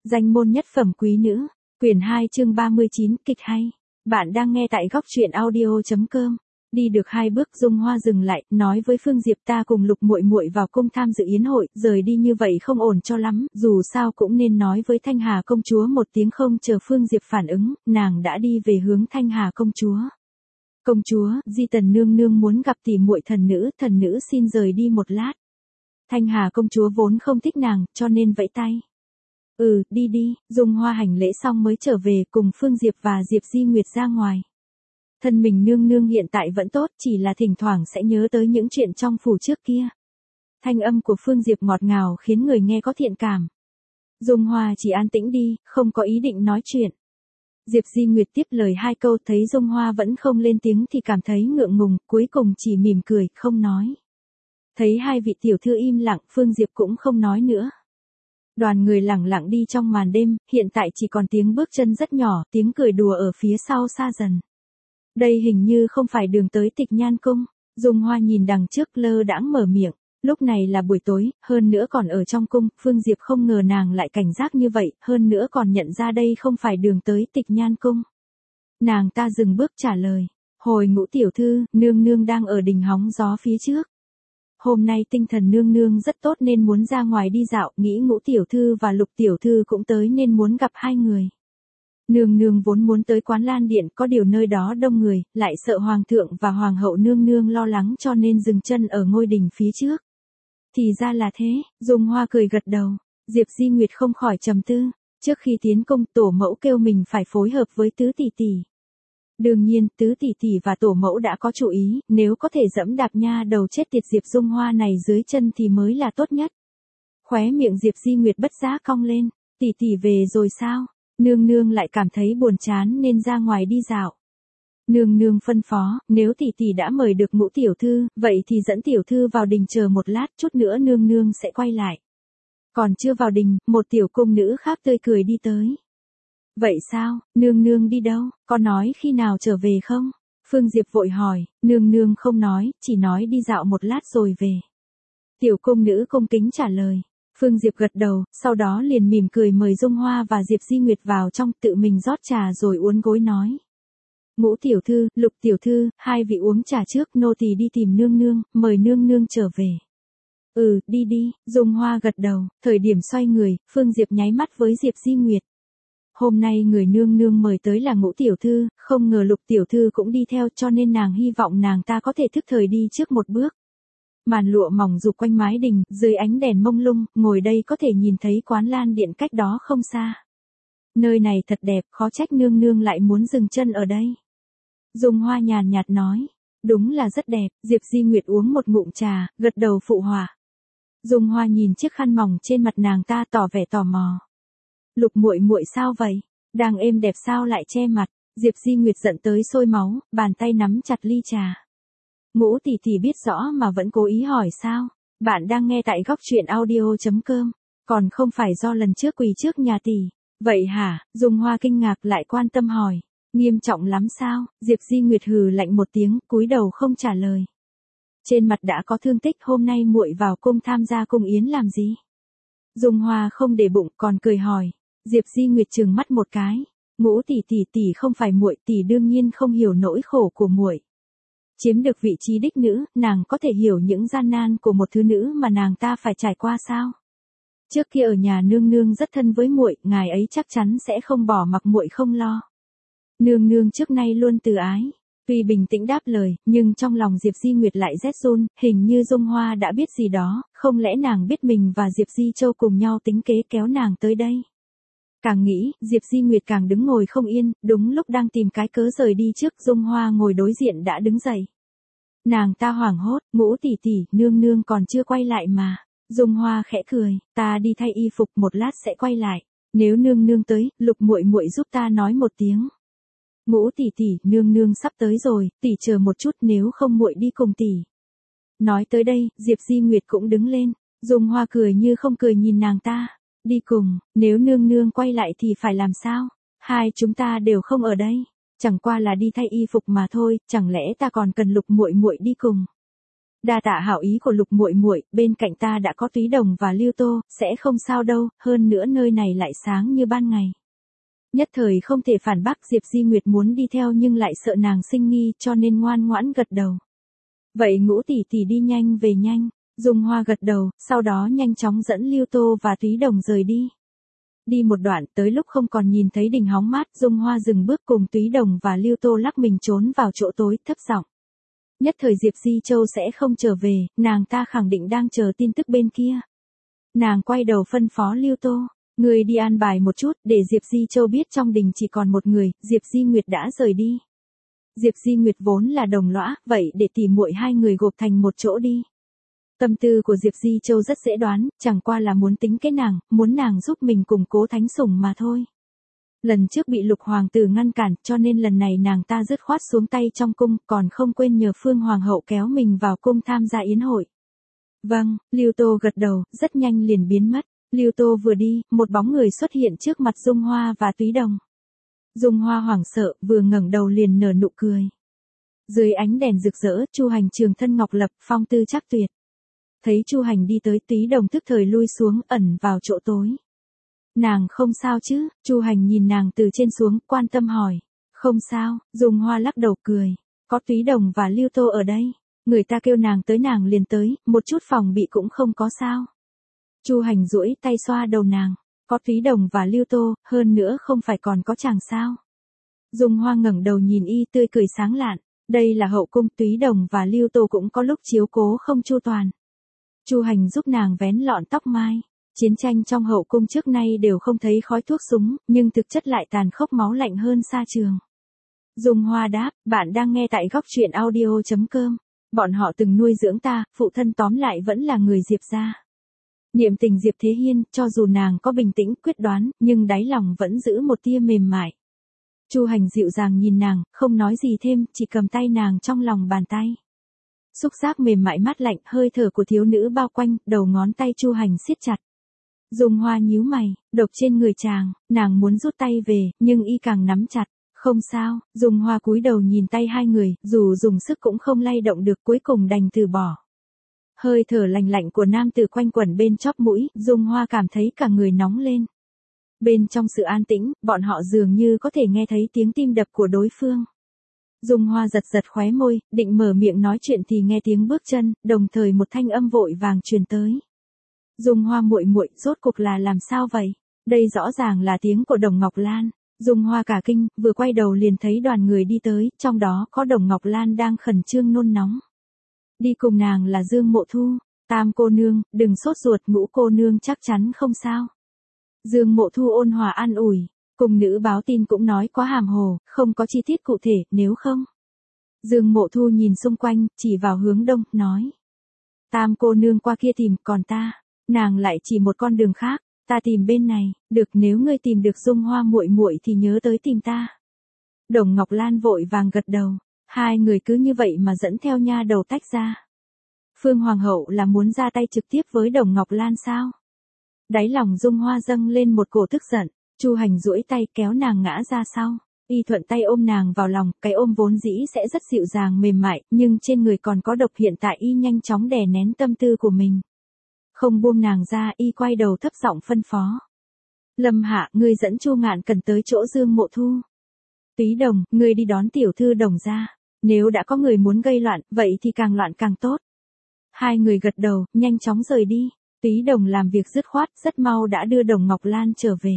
Danh môn nhất phẩm quý nữ, quyển 2 chương 39, kịch hay. Bạn đang nghe tại góc truyện audio.com. Đi được 2 bước Dung Hoa dừng lại, nói với Phương Diệp ta cùng Lục muội muội vào cung tham dự yến hội, rời đi như vậy không ổn cho lắm, dù sao cũng nên nói với Thanh Hà công chúa một tiếng. Không chờ Phương Diệp phản ứng, nàng đã đi về hướng Thanh Hà công chúa. Công chúa, Di Tần nương nương muốn gặp tỷ muội thần nữ xin rời đi một lát. Thanh Hà công chúa vốn không thích nàng, cho nên vẫy tay. Đi đi, Dung Hoa hành lễ xong mới trở về cùng Phương Diệp và Diệp Di Nguyệt ra ngoài. Thân mình nương nương hiện tại vẫn tốt, chỉ là thỉnh thoảng sẽ nhớ tới những chuyện trong phủ trước kia. Thanh âm của Phương Diệp ngọt ngào khiến người nghe có thiện cảm. Dung Hoa chỉ an tĩnh đi, không có ý định nói chuyện. Diệp Di Nguyệt tiếp lời 2 câu, thấy Dung Hoa vẫn không lên tiếng thì cảm thấy ngượng ngùng, cuối cùng chỉ mỉm cười, không nói. Thấy 2 vị tiểu thư im lặng, Phương Diệp cũng không nói nữa. Đoàn người lẳng lặng đi trong màn đêm, hiện tại chỉ còn tiếng bước chân rất nhỏ, tiếng cười đùa ở phía sau xa dần. Đây hình như không phải đường tới Tịch Nhan cung. Dung Hoa nhìn đằng trước lơ đãng mở miệng. Lúc này là buổi tối, hơn nữa còn ở trong cung, Phương Diệp không ngờ nàng lại cảnh giác như vậy, hơn nữa còn nhận ra đây không phải đường tới Tịch Nhan cung. Nàng ta dừng bước trả lời. Hồi Ngũ tiểu thư, nương nương đang ở đỉnh hóng gió phía trước. Hôm nay tinh thần nương nương rất tốt nên muốn ra ngoài đi dạo, nghĩ Ngũ tiểu thư và Lục tiểu thư cũng tới nên muốn gặp 2 người. Nương nương vốn muốn tới Quán Lan Điện, có điều nơi đó đông người, lại sợ hoàng thượng và hoàng hậu nương nương lo lắng cho nên dừng chân ở ngôi đình phía trước. Thì ra là thế, Dung Hoa cười gật đầu. Diệp Di Nguyệt không khỏi trầm tư. Trước khi tiến cung, tổ mẫu kêu mình phải phối hợp với tứ tỷ tỷ. Đương nhiên, tứ tỷ tỷ và tổ mẫu đã có chủ ý, nếu có thể dẫm đạp nha đầu chết tiệt Diệp Dung Hoa này dưới chân thì mới là tốt nhất. Khóe miệng Diệp Di Nguyệt bất giác cong lên. Tỷ tỷ về rồi sao? Nương nương lại cảm thấy buồn chán nên ra ngoài đi dạo. Nương nương phân phó, nếu tỷ tỷ đã mời được Ngũ tiểu thư, vậy thì dẫn tiểu thư vào đình chờ một lát, chút nữa nương nương sẽ quay lại. Còn chưa vào đình, một tiểu cung nữ khác tươi cười đi tới. Vậy sao, nương nương đi đâu, có nói khi nào trở về không? Phương Diệp vội hỏi, nương nương không nói, chỉ nói đi dạo một lát rồi về. Tiểu cung nữ cung kính trả lời. Phương Diệp gật đầu, sau đó liền mỉm cười mời Dung Hoa và Diệp Di Nguyệt vào trong, tự mình rót trà rồi uốn gối nói. Ngũ tiểu thư, Lục tiểu thư, 2 vị uống trà trước, nô tỳ đi tìm nương nương, mời nương nương trở về. Đi đi, Dung Hoa gật đầu, thời điểm xoay người, Phương Diệp nháy mắt với Diệp Di Nguyệt. Hôm nay người nương nương mời tới là Ngũ tiểu thư, không ngờ Lục tiểu thư cũng đi theo cho nên nàng hy vọng nàng ta có thể thức thời đi trước một bước. Màn lụa mỏng rủ quanh mái đình, dưới ánh đèn mông lung, ngồi đây có thể nhìn thấy Quán Lan Điện cách đó không xa. Nơi này thật đẹp, khó trách nương nương lại muốn dừng chân ở đây. Dung Hoa nhàn nhạt nói, đúng là rất đẹp. Diệp Di Nguyệt uống một ngụm trà, gật đầu phụ họa. Dung Hoa nhìn chiếc khăn mỏng trên mặt nàng ta tỏ vẻ tò mò. Lục muội muội sao vậy? Đang êm đẹp sao lại che mặt? Diệp Di Nguyệt giận tới sôi máu, bàn tay nắm chặt ly trà. Ngũ tỷ tỷ biết rõ mà vẫn cố ý hỏi sao? Bạn đang nghe tại góc truyện audio.com, còn không phải do lần trước quỳ trước nhà tỷ. Vậy hả? Dung Hoa kinh ngạc lại quan tâm hỏi. Nghiêm trọng lắm sao? Diệp Di Nguyệt hừ lạnh một tiếng, cúi đầu không trả lời. Trên mặt đã có thương tích, hôm nay muội vào cung tham gia cung yến làm gì? Dung Hoa không để bụng, còn cười hỏi. Diệp Di Nguyệt trừng mắt một cái. Ngũ tỷ không phải muội, tỷ đương nhiên không hiểu nỗi khổ của muội. Chiếm được vị trí đích nữ, nàng có thể hiểu những gian nan của một thứ nữ mà nàng ta phải trải qua sao? Trước kia ở nhà nương nương rất thân với muội, ngài ấy chắc chắn sẽ không bỏ mặc muội không lo. Nương nương trước nay luôn từ ái. Tuy bình tĩnh đáp lời, nhưng trong lòng Diệp Di Nguyệt lại rét run, hình như Dung Hoa đã biết gì đó, không lẽ nàng biết mình và Diệp Di Châu cùng nhau tính kế kéo nàng tới đây. Càng nghĩ, Diệp Di Nguyệt càng đứng ngồi không yên, đúng lúc đang tìm cái cớ rời đi trước, Dung Hoa ngồi đối diện đã đứng dậy. Nàng ta hoảng hốt, Ngũ tỷ, nương nương còn chưa quay lại mà. Dung Hoa khẽ cười, ta đi thay y phục một lát sẽ quay lại. Nếu nương nương tới, Lục muội muội giúp ta nói một tiếng. Ngũ tỷ, nương nương sắp tới rồi, tỷ chờ một chút, nếu không muội đi cùng tỷ. Nói tới đây, Diệp Di Nguyệt cũng đứng lên. Dung Hoa cười như không cười nhìn nàng ta. Đi cùng, nếu nương nương quay lại thì phải làm sao? 2 chúng ta đều không ở đây. Chẳng qua là đi thay y phục mà thôi, chẳng lẽ ta còn cần Lục muội muội đi cùng? Đa tạ hảo ý của Lục muội muội, bên cạnh ta đã có Túy Đồng và Lưu Tô, sẽ không sao đâu, hơn nữa nơi này lại sáng như ban ngày. Nhất thời không thể phản bác, Diệp Di Nguyệt muốn đi theo nhưng lại sợ nàng sinh nghi, cho nên ngoan ngoãn gật đầu. Vậy Ngũ tỷ tỷ đi nhanh về nhanh. Dung Hoa gật đầu, sau đó nhanh chóng dẫn Lưu Tô và Túy Đồng rời đi. Đi một đoạn, tới lúc không còn nhìn thấy đỉnh hóng mát, Dung Hoa dừng bước cùng Túy Đồng và Lưu Tô lắc mình trốn vào chỗ tối, thấp giọng. Nhất thời Diệp Di Châu sẽ không trở về, nàng ta khẳng định đang chờ tin tức bên kia. Nàng quay đầu phân phó Lưu Tô, người đi an bài một chút, để Diệp Di Châu biết trong đình chỉ còn một người, Diệp Di Nguyệt đã rời đi. Diệp Di Nguyệt vốn là đồng lõa, vậy để tỉ muội hai người gộp thành một chỗ đi. Tâm tư của Diệp Di Châu rất dễ đoán, chẳng qua là muốn tính cái nàng, muốn nàng giúp mình củng cố thánh sủng mà thôi. Lần trước bị Lục hoàng tử ngăn cản, cho nên lần này nàng ta dứt khoát xuống tay trong cung, còn không quên nhờ Phương hoàng hậu kéo mình vào cung tham gia yến hội. Vâng, Lưu Tô gật đầu, rất nhanh liền biến mất. Lưu Tô vừa đi, một bóng người xuất hiện trước mặt Dung Hoa và Túy Đồng. Dung Hoa hoảng sợ, vừa ngẩng đầu liền nở nụ cười. Dưới ánh đèn rực rỡ, Chu Hành trường thân ngọc lập, phong tư chắc tuyệt. Thấy Chu Hành đi tới, Túy Đồng tức thời lui xuống, ẩn vào chỗ tối. Nàng không sao chứ? Chu Hành nhìn nàng từ trên xuống, quan tâm hỏi. Không sao, Dung Hoa lắc đầu cười. Có Túy Đồng và Lưu Tô ở đây. Người ta kêu nàng tới nàng liền tới, một chút phòng bị cũng không có sao. Chu Hành duỗi tay xoa đầu nàng. Có Túy Đồng và Lưu Tô, hơn nữa không phải còn có chàng sao. Dung Hoa ngẩng đầu nhìn y, tươi cười sáng lạn. Đây là hậu cung, Túy Đồng và Lưu Tô cũng có lúc chiếu cố không chu toàn. Chu Hành giúp nàng vén lọn tóc mai. Chiến tranh trong hậu cung trước nay đều không thấy khói thuốc súng, nhưng thực chất lại tàn khốc máu lạnh hơn xa trường. Dung Hoa đáp, bạn đang nghe tại góc truyện audio.com. Bọn họ từng nuôi dưỡng ta, phụ thân tóm lại vẫn là người Diệp gia. Niệm tình Diệp Thế Hiên, cho dù nàng có bình tĩnh, quyết đoán, nhưng đáy lòng vẫn giữ một tia mềm mại. Chu Hành dịu dàng nhìn nàng, không nói gì thêm, chỉ cầm tay nàng trong lòng bàn tay. Xúc giác mềm mại mát lạnh, hơi thở của thiếu nữ bao quanh, đầu ngón tay Chu Hành siết chặt. Dung Hoa nhíu mày, độc trên người chàng, nàng muốn rút tay về, nhưng y càng nắm chặt. Không sao, Dung Hoa cúi đầu nhìn tay hai người, dù dùng sức cũng không lay động được, cuối cùng đành từ bỏ. Hơi thở lạnh lạnh của nam tử quanh quẩn bên chóp mũi, Dung Hoa cảm thấy cả người nóng lên. Bên trong sự an tĩnh, bọn họ dường như có thể nghe thấy tiếng tim đập của đối phương. Dung Hoa giật giật khóe môi, định mở miệng nói chuyện thì nghe tiếng bước chân, đồng thời một thanh âm vội vàng truyền tới. Dung Hoa muội muội, rốt cuộc là làm sao vậy? Đây rõ ràng là tiếng của Đồng Ngọc Lan. Dung Hoa cả kinh, vừa quay đầu liền thấy đoàn người đi tới, trong đó có Đồng Ngọc Lan đang khẩn trương nôn nóng. Đi cùng nàng là Dương Mộ Thu. Tam cô nương, đừng sốt ruột, Ngũ cô nương chắc chắn không sao. Dương Mộ Thu ôn hòa an ủi. Cùng nữ báo tin cũng nói quá hàm hồ, không có chi tiết cụ thể, nếu không. Dương Mộ Thu nhìn xung quanh, chỉ vào hướng đông, nói. Tam cô nương qua kia tìm, còn ta, nàng lại chỉ một con đường khác, ta tìm bên này, được, nếu ngươi tìm được Dung Hoa muội muội thì nhớ tới tìm ta. Đồng Ngọc Lan vội vàng gật đầu, hai người cứ như vậy mà dẫn theo nha đầu tách ra. Phương Hoàng hậu là muốn ra tay trực tiếp với Đồng Ngọc Lan sao? Đáy lòng Dung Hoa dâng lên một cổ tức giận. Chu Hành duỗi tay kéo nàng ngã ra sau, y thuận tay ôm nàng vào lòng, cái ôm vốn dĩ sẽ rất dịu dàng mềm mại, nhưng trên người còn có độc, hiện tại y nhanh chóng đè nén tâm tư của mình. Không buông nàng ra, y quay đầu thấp giọng phân phó. Lâm Hạ, ngươi dẫn Chu Ngạn Cần tới chỗ Dương Mộ Thu. Túy Đồng, ngươi đi đón tiểu thư Đồng ra. Nếu đã có người muốn gây loạn, vậy thì càng loạn càng tốt. Hai người gật đầu, nhanh chóng rời đi. Túy Đồng làm việc dứt khoát, rất mau đã đưa Đồng Ngọc Lan trở về.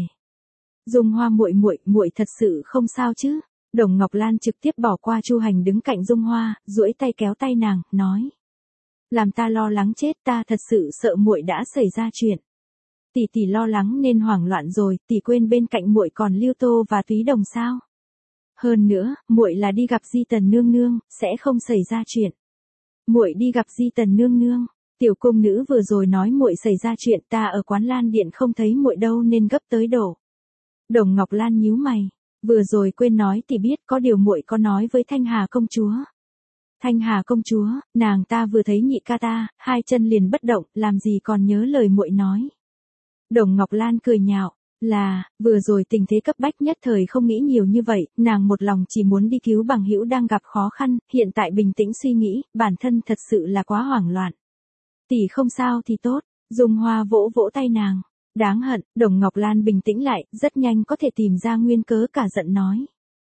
Dung Hoa muội muội, muội thật sự không sao chứ? Đồng Ngọc Lan trực tiếp bỏ qua Chu Hành đứng cạnh Dung Hoa, duỗi tay kéo tay nàng, nói: "Làm ta lo lắng chết, ta thật sự sợ muội đã xảy ra chuyện. Tỷ tỷ lo lắng nên hoảng loạn rồi, tỷ quên bên cạnh muội còn Lưu Tô và Túy Đồng sao? Hơn nữa, muội là đi gặp Di Tần nương nương, sẽ không xảy ra chuyện." "Muội đi gặp Di Tần nương nương?" Tiểu cung nữ vừa rồi nói muội xảy ra chuyện, ta ở Quán Lan Điện không thấy muội đâu nên gấp tới đổ. Đồng Ngọc Lan nhíu mày, vừa rồi quên nói thì biết, có điều muội có nói với Thanh Hà công chúa. Thanh Hà công chúa, nàng ta vừa thấy nhị ca ta, hai chân liền bất động, làm gì còn nhớ lời muội nói. Đồng Ngọc Lan cười nhạo, Vừa rồi tình thế cấp bách nhất thời không nghĩ nhiều như vậy, nàng một lòng chỉ muốn đi cứu bằng hữu đang gặp khó khăn, hiện tại bình tĩnh suy nghĩ, bản thân thật sự là quá hoảng loạn. Tỷ không sao thì tốt, Dung Hoa vỗ vỗ tay nàng. Đáng hận, Đồng Ngọc Lan bình tĩnh lại, rất nhanh có thể tìm ra nguyên cớ, cả giận nói.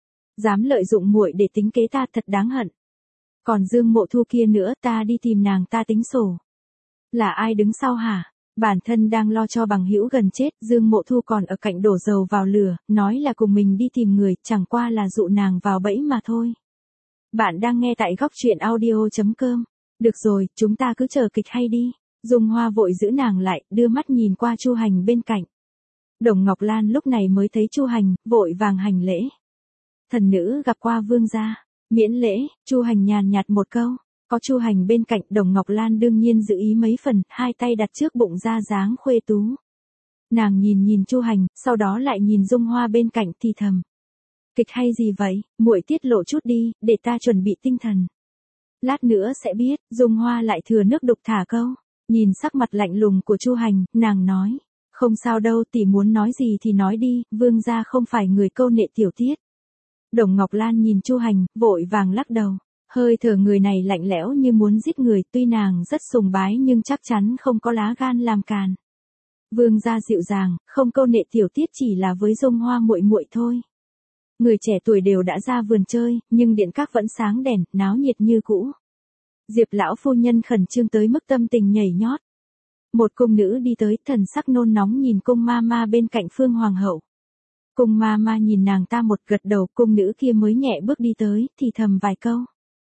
Dám lợi dụng muội để tính kế ta, thật đáng hận. Còn Dương Mộ Thu kia nữa, ta đi tìm nàng ta tính sổ. Là ai đứng sau hả? Bản thân đang lo cho bằng hữu gần chết, Dương Mộ Thu còn ở cạnh đổ dầu vào lửa, nói là cùng mình đi tìm người, chẳng qua là dụ nàng vào bẫy mà thôi. Bạn đang nghe tại góc truyện audio.com. Được rồi, chúng ta cứ chờ kịch hay đi. Dung Hoa vội giữ nàng lại, đưa mắt nhìn qua Chu Hành bên cạnh. Đồng Ngọc Lan lúc này mới thấy Chu Hành, vội vàng hành lễ. Thần nữ gặp qua vương gia, miễn lễ. Chu Hành nhàn nhạt một câu. Có Chu Hành bên cạnh, Đồng Ngọc Lan đương nhiên giữ ý mấy phần, hai tay đặt trước bụng ra dáng khuê tú. Nàng nhìn Chu Hành, sau đó lại nhìn Dung Hoa bên cạnh thì thầm. Kịch hay gì vậy, muội tiết lộ chút đi, để ta chuẩn bị tinh thần. Lát nữa sẽ biết. Dung Hoa lại thừa nước đục thả câu. Nhìn sắc mặt lạnh lùng của Chu Hành, nàng nói. Không sao đâu, tỷ muốn nói gì thì nói đi, vương gia không phải người câu nệ tiểu tiết. Đồng Ngọc Lan nhìn Chu Hành, vội vàng lắc đầu. Hơi thở người này lạnh lẽo như muốn giết người, tuy nàng rất sùng bái nhưng chắc chắn không có lá gan làm càn. Vương gia dịu dàng, không câu nệ tiểu tiết chỉ là với Dung Hoa muội muội thôi. Người trẻ tuổi đều đã ra vườn chơi, nhưng điện các vẫn sáng đèn, náo nhiệt như cũ. Diệp lão phu nhân khẩn trương tới mức tâm tình nhảy nhót. Một cung nữ đi tới, thần sắc nôn nóng nhìn cung ma ma bên cạnh Phương Hoàng hậu. Cung ma ma nhìn nàng ta một gật đầu, cung nữ kia mới nhẹ bước đi tới, thì thầm vài câu.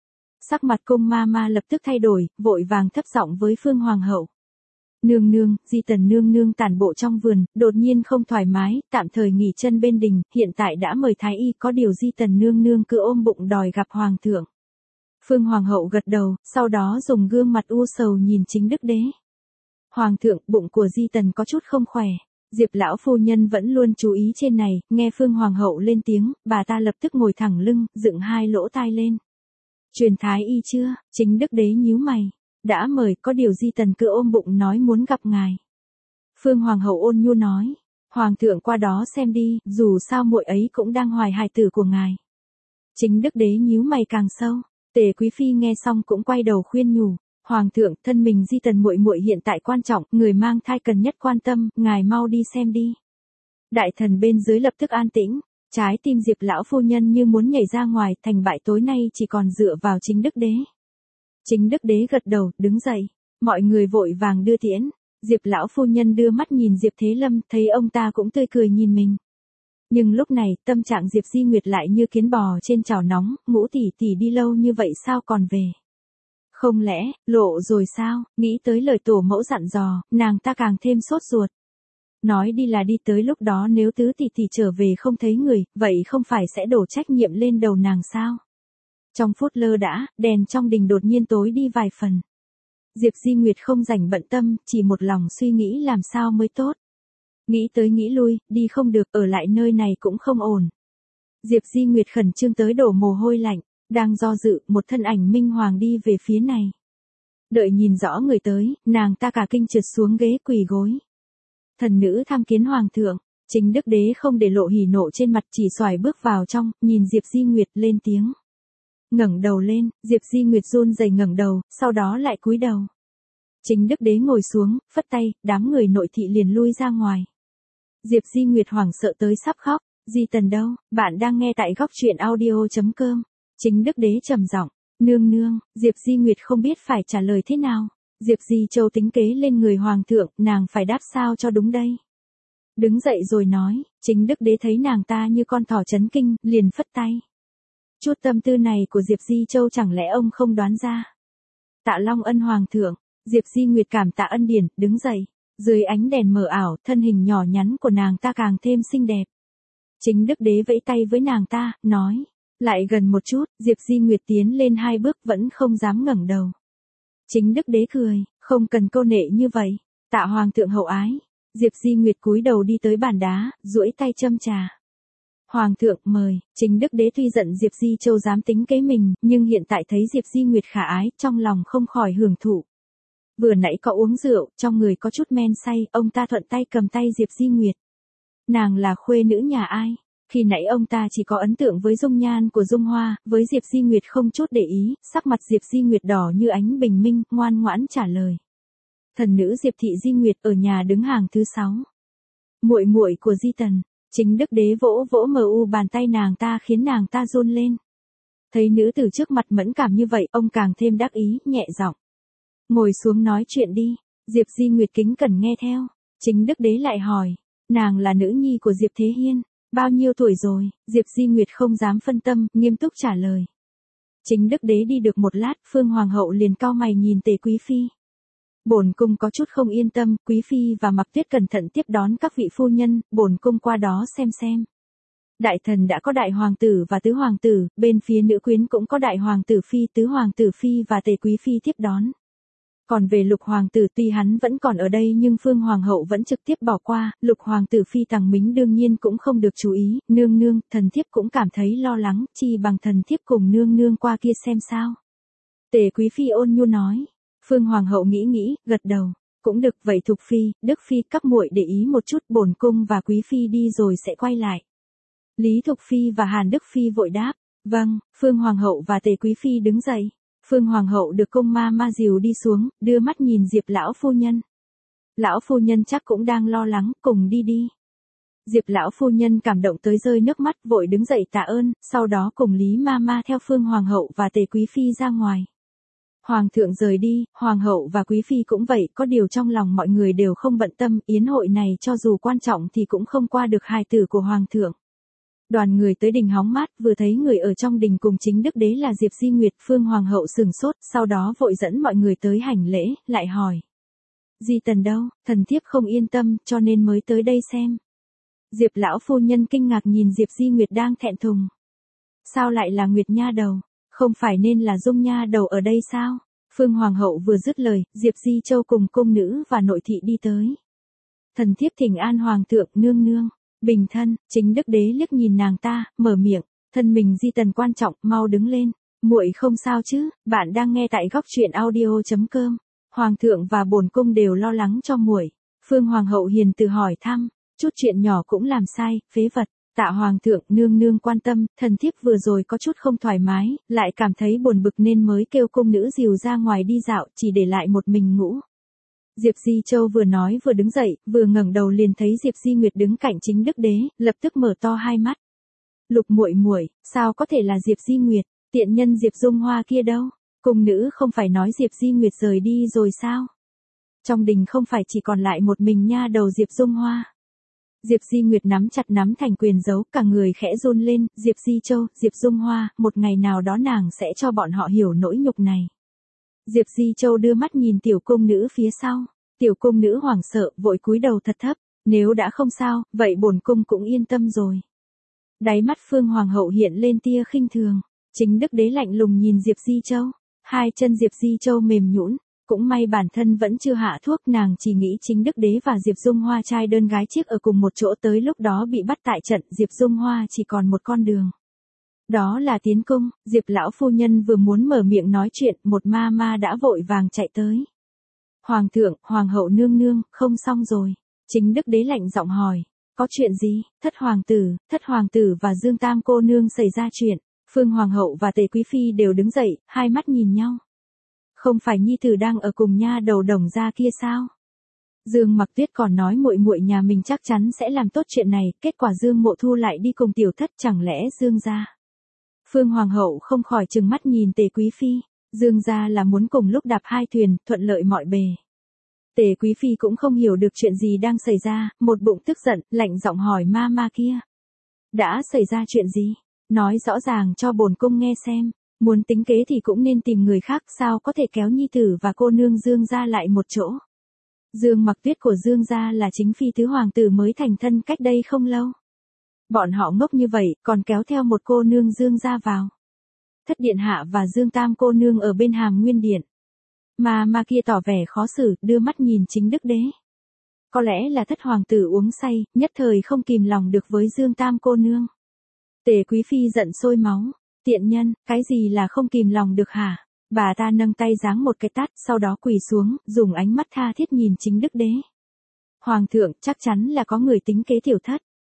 Sắc mặt cung ma ma lập tức thay đổi, vội vàng thấp giọng với Phương Hoàng hậu. Nương nương, Di Tần nương nương tản bộ trong vườn, đột nhiên không thoải mái, tạm thời nghỉ chân bên đình, hiện tại đã mời thái y, có điều Di Tần nương nương cứ ôm bụng đòi gặp hoàng thượng. Phương Hoàng hậu gật đầu, sau đó dùng gương mặt u sầu nhìn Chính Đức Đế. Hoàng thượng, bụng của Di Tần có chút không khỏe. Diệp lão phu nhân vẫn luôn chú ý trên này, nghe Phương Hoàng hậu lên tiếng, bà ta lập tức ngồi thẳng lưng, dựng hai lỗ tai lên. Truyền thái y chưa? Chính Đức Đế nhíu mày. Đã mời, có điều Di Tần cứ ôm bụng nói muốn gặp ngài. Phương Hoàng hậu ôn nhu nói. Hoàng thượng qua đó xem đi, dù sao muội ấy cũng đang hoài hài tử của ngài. Chính Đức Đế nhíu mày càng sâu. Tề Quý Phi nghe xong cũng quay đầu khuyên nhủ. Hoàng thượng, thân mình Di Tần muội muội hiện tại quan trọng, người mang thai cần nhất quan tâm, ngài mau đi xem đi. Đại thần bên dưới lập tức an tĩnh. Trái tim Diệp lão phu nhân như muốn nhảy ra ngoài, thành bại tối nay chỉ còn dựa vào Chính Đức Đế. Chính Đức Đế gật đầu, đứng dậy. Mọi người vội vàng đưa tiễn. Diệp lão phu nhân đưa mắt nhìn Diệp Thế Lâm, thấy ông ta cũng tươi cười nhìn mình. Nhưng lúc này, tâm trạng Diệp Di Nguyệt lại như kiến bò trên chảo nóng, Ngũ tỷ tỷ đi lâu như vậy sao còn về? Không lẽ, lộ rồi sao? Nghĩ tới lời tổ mẫu dặn dò, nàng ta càng thêm sốt ruột. Nói đi là đi, tới lúc đó nếu tứ tỷ tỷ trở về không thấy người, vậy không phải sẽ đổ trách nhiệm lên đầu nàng sao? Trong phút lơ đãng, đèn trong đình đột nhiên tối đi vài phần. Diệp Di Nguyệt không rảnh bận tâm, chỉ một lòng suy nghĩ làm sao mới tốt. Nghĩ tới nghĩ lui, đi không được, ở lại nơi này cũng không ổn. Diệp Di Nguyệt khẩn trương tới đổ mồ hôi lạnh, đang do dự, một thân ảnh minh hoàng đi về phía này. Đợi nhìn rõ người tới, nàng ta cả kinh trượt xuống ghế quỳ gối. Thần nữ tham kiến hoàng thượng. Chính Đức Đế không để lộ hỉ nộ trên mặt, chỉ xoài bước vào trong, nhìn Diệp Di Nguyệt lên tiếng. Ngẩng đầu lên, Diệp Di Nguyệt run rẩy ngẩng đầu, sau đó lại cúi đầu. Chính Đức Đế ngồi xuống, phất tay, đám người nội thị liền lui ra ngoài. Diệp Di Nguyệt hoảng sợ tới sắp khóc. Di Tần đâu? Bạn đang nghe tại góc truyện audio.com. Chính Đức Đế trầm giọng. Nương nương. Diệp Di Nguyệt không biết phải trả lời thế nào. Diệp Di Châu tính kế lên người hoàng thượng, nàng phải đáp sao cho đúng đây. Đứng dậy rồi nói. Chính Đức Đế thấy nàng ta như con thỏ chấn kinh, liền phất tay. Chút tâm tư này của Diệp Di Châu chẳng lẽ ông không đoán ra? Tạ Long ân hoàng thượng. Diệp Di Nguyệt cảm tạ ân điển, đứng dậy. Dưới ánh đèn mờ ảo, thân hình nhỏ nhắn của nàng ta càng thêm xinh đẹp. Chính Đức Đế vẫy tay với nàng ta, nói. Lại gần một chút, Diệp Di Nguyệt tiến lên hai bước vẫn không dám ngẩng đầu. Chính Đức Đế cười, không cần câu nệ như vậy. Tạ hoàng thượng hậu ái. Diệp Di Nguyệt cúi đầu đi tới bàn đá, duỗi tay châm trà. Hoàng thượng mời. Chính Đức Đế tuy giận Diệp Di Châu dám tính kế mình, nhưng hiện tại thấy Diệp Di Nguyệt khả ái, trong lòng không khỏi hưởng thụ. Vừa nãy có uống rượu, trong người có chút men say, ông ta thuận tay cầm tay Diệp Di Nguyệt. Nàng là khuê nữ nhà ai? Khi nãy ông ta chỉ có ấn tượng với dung nhan của Dung Hoa, với Diệp Di Nguyệt không chút để ý, sắc mặt Diệp Di Nguyệt đỏ như ánh bình minh, ngoan ngoãn trả lời. Thần nữ Diệp Thị Di Nguyệt ở nhà đứng hàng thứ 6. Muội muội của Di Tần. Chính Đức Đế vỗ vỗ bàn tay nàng ta khiến nàng ta run lên. Thấy nữ tử trước mặt mẫn cảm như vậy, ông càng thêm đắc ý, nhẹ giọng. Ngồi xuống nói chuyện đi. Diệp Di Nguyệt kính cẩn nghe theo. Chính Đức Đế lại hỏi. Nàng là nữ nhi của Diệp Thế Hiên. Bao nhiêu tuổi rồi? Diệp Di Nguyệt không dám phân tâm, nghiêm túc trả lời. Chính Đức Đế đi được một lát, Phương Hoàng hậu liền cau mày nhìn Tề Quý Phi. Bổn cung có chút không yên tâm, Quý Phi và Mặc Tuyết cẩn thận tiếp đón các vị phu nhân, bổn cung qua đó xem. Đại thần đã có đại hoàng tử và tứ hoàng tử, bên phía nữ quyến cũng có đại hoàng tử phi, tứ hoàng tử phi và Tề Quý Phi tiếp đón. Còn về Lục hoàng tử tuy hắn vẫn còn ở đây nhưng Phương Hoàng hậu vẫn trực tiếp bỏ qua, Lục hoàng tử phi Tằng Mính đương nhiên cũng không được chú ý, nương nương, thần thiếp cũng cảm thấy lo lắng, chi bằng thần thiếp cùng nương nương qua kia xem sao. Tề Quý Phi ôn nhu nói. Phương Hoàng hậu nghĩ, gật đầu. Cũng được, vậy Thục Phi, Đức Phi các muội để ý một chút, bổn cung và Quý Phi đi rồi sẽ quay lại. Lý Thục Phi và Hàn Đức Phi vội đáp. Vâng. Phương Hoàng hậu và Tề Quý Phi đứng dậy. Phương Hoàng hậu được công ma dìu đi xuống, đưa mắt nhìn Diệp lão phu nhân. Lão phu nhân chắc cũng đang lo lắng, cùng đi. Diệp lão phu nhân cảm động tới rơi nước mắt, vội đứng dậy tạ ơn, sau đó cùng Lý ma theo Phương Hoàng hậu và Tề Quý Phi ra ngoài. Hoàng thượng rời đi, Hoàng hậu và Quý Phi cũng vậy, có điều trong lòng mọi người đều không bận tâm, yến hội này cho dù quan trọng thì cũng không qua được hài tử của Hoàng thượng. Đoàn người tới đình hóng mát, vừa thấy người ở trong đình cùng Chính Đức Đế là Diệp Di Nguyệt, Phương Hoàng hậu sửng sốt, sau đó vội dẫn mọi người tới hành lễ, lại hỏi. Di Tần đâu, thần thiếp không yên tâm, cho nên mới tới đây xem. Diệp lão phu nhân kinh ngạc nhìn Diệp Di Nguyệt đang thẹn thùng. Sao lại là Nguyệt nha đầu? Không phải nên là Dung nha đầu ở đây sao? Phương Hoàng hậu vừa dứt lời, Diệp Di Châu cùng cung nữ và nội thị đi tới. Thần thiếp thỉnh an Hoàng thượng, nương nương. Bình thân. Chính Đức Đế liếc nhìn nàng ta, mở miệng. Thân mình Di Tần quan trọng, mau đứng lên. Muội không sao chứ? Bạn đang nghe tại góc truyện audio.com. Hoàng thượng và bổn cung đều lo lắng cho muội. Phương Hoàng hậu hiền từ hỏi thăm. Chút chuyện nhỏ cũng làm sai, phế vật. Tạ Hoàng thượng, nương nương quan tâm, thần thiếp vừa rồi có chút không thoải mái, lại cảm thấy buồn bực nên mới kêu cung nữ dìu ra ngoài đi dạo, chỉ để lại một mình ngủ. Diệp Di Châu vừa nói vừa đứng dậy, vừa ngẩng đầu liền thấy Diệp Di Nguyệt đứng cạnh Chính Đức Đế, lập tức mở to hai mắt. Lục muội muội, sao có thể là Diệp Di Nguyệt, tiện nhân Diệp Dung Hoa kia đâu? Cung nữ không phải nói Diệp Di Nguyệt rời đi rồi sao? Trong đình không phải chỉ còn lại một mình nha đầu Diệp Dung Hoa. Diệp Di Nguyệt nắm chặt nắm thành quyền giấu, cả người khẽ run lên, Diệp Di Châu, Diệp Dung Hoa, một ngày nào đó nàng sẽ cho bọn họ hiểu nỗi nhục này. Diệp Di Châu đưa mắt nhìn tiểu cung nữ phía sau, tiểu cung nữ hoảng sợ, vội cúi đầu thật thấp, nếu đã không sao, vậy bổn cung cũng yên tâm rồi. Đáy mắt Phương Hoàng hậu hiện lên tia khinh thường, Chính Đức Đế lạnh lùng nhìn Diệp Di Châu, hai chân Diệp Di Châu mềm nhũn. Cũng may bản thân vẫn chưa hạ thuốc, nàng chỉ nghĩ Chính Đức Đế và Diệp Dung Hoa trai đơn gái chiếc ở cùng một chỗ, tới lúc đó bị bắt tại trận, Diệp Dung Hoa chỉ còn một con đường. Đó là tiến cung. Diệp lão phu nhân vừa muốn mở miệng nói chuyện, một ma đã vội vàng chạy tới. Hoàng thượng, Hoàng hậu nương nương, không xong rồi. Chính Đức Đế lạnh giọng hỏi, có chuyện gì? Thất hoàng tử và Dương Tam cô nương xảy ra chuyện. Phương Hoàng hậu và Tề Quý Phi đều đứng dậy, hai mắt nhìn nhau. Không phải nhi tử đang ở cùng nha đầu Đồng gia kia sao? Dương Mặc Tuyết còn nói muội muội nhà mình chắc chắn sẽ làm tốt chuyện này, kết quả Dương Mộ Thu lại đi cùng tiểu thất, chẳng lẽ Dương gia? Phương Hoàng hậu không khỏi trừng mắt nhìn Tề Quý Phi, Dương gia là muốn cùng lúc đạp hai thuyền, thuận lợi mọi bề. Tề Quý Phi cũng không hiểu được chuyện gì đang xảy ra, một bụng tức giận, lạnh giọng hỏi ma kia. Đã xảy ra chuyện gì? Nói rõ ràng cho bổn cung nghe xem. Muốn tính kế thì cũng nên tìm người khác, sao có thể kéo nhi tử và cô nương Dương gia lại một chỗ. Dương Mặc Tuyết của Dương gia là chính phi tứ hoàng tử mới thành thân cách đây không lâu. Bọn họ ngốc như vậy, còn kéo theo một cô nương Dương gia vào. Thất điện hạ và Dương Tam cô nương ở bên Hàm Nguyên điện. Ma kia tỏ vẻ khó xử, đưa mắt nhìn Chính Đức Đế. Có lẽ là thất hoàng tử uống say, nhất thời không kìm lòng được với Dương Tam cô nương. Tề Quý Phi giận sôi máu. Tiện nhân, cái gì là không kìm lòng được hả? Bà ta nâng tay giáng một cái tát, sau đó quỳ xuống, dùng ánh mắt tha thiết nhìn Chính Đức Đế. Hoàng thượng, chắc chắn là có người tính kế tiểu thất.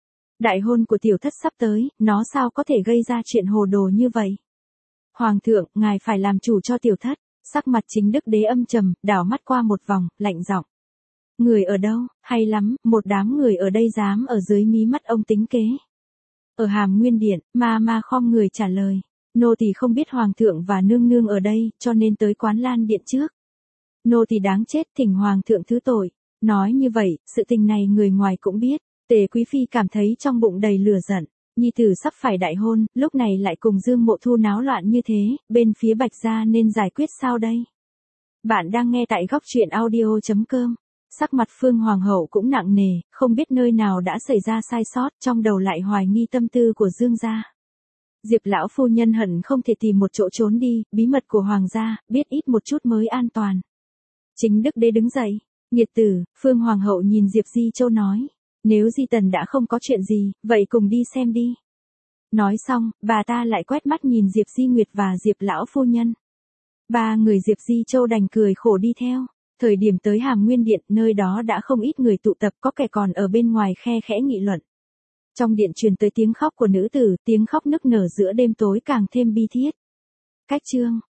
Đại hôn của tiểu thất sắp tới, nó sao có thể gây ra chuyện hồ đồ như vậy? Hoàng thượng, ngài phải làm chủ cho tiểu thất. Sắc mặt Chính Đức Đế âm trầm, đảo mắt qua một vòng, lạnh giọng. Người ở đâu? Hay lắm, một đám người ở đây dám ở dưới mí mắt ông tính kế. Ở Hàm Nguyên Điện, ma khom người trả lời. Nô tỳ không biết hoàng thượng và nương nương ở đây, cho nên tới Quán Lan Điện trước. Nô tỳ đáng chết, thỉnh hoàng thượng thứ tội. Nói như vậy, sự tình này người ngoài cũng biết. Tề Quý Phi cảm thấy trong bụng đầy lửa giận. Nhi tử sắp phải đại hôn, lúc này lại cùng Dương Mộ Thu náo loạn như thế, bên phía Bạch gia nên giải quyết sao đây? Bạn đang nghe tại góc truyện audio.com. Sắc mặt Phương Hoàng hậu cũng nặng nề, không biết nơi nào đã xảy ra sai sót, trong đầu lại hoài nghi tâm tư của Dương gia. Diệp lão phu nhân hận không thể tìm một chỗ trốn đi, bí mật của hoàng gia, biết ít một chút mới an toàn. Chính Đức Đế đứng dậy, nghiệt tử, Phương Hoàng hậu nhìn Diệp Di Châu nói. Nếu Di Tần đã không có chuyện gì, vậy cùng đi xem đi. Nói xong, bà ta lại quét mắt nhìn Diệp Di Nguyệt và Diệp lão phu nhân. Ba người Diệp Di Châu đành cười khổ đi theo. Thời điểm tới Hàm Nguyên Điện, nơi đó đã không ít người tụ tập, có kẻ còn ở bên ngoài khe khẽ nghị luận. Trong điện truyền tới tiếng khóc của nữ tử, tiếng khóc nức nở giữa đêm tối càng thêm bi thiết. Cách chương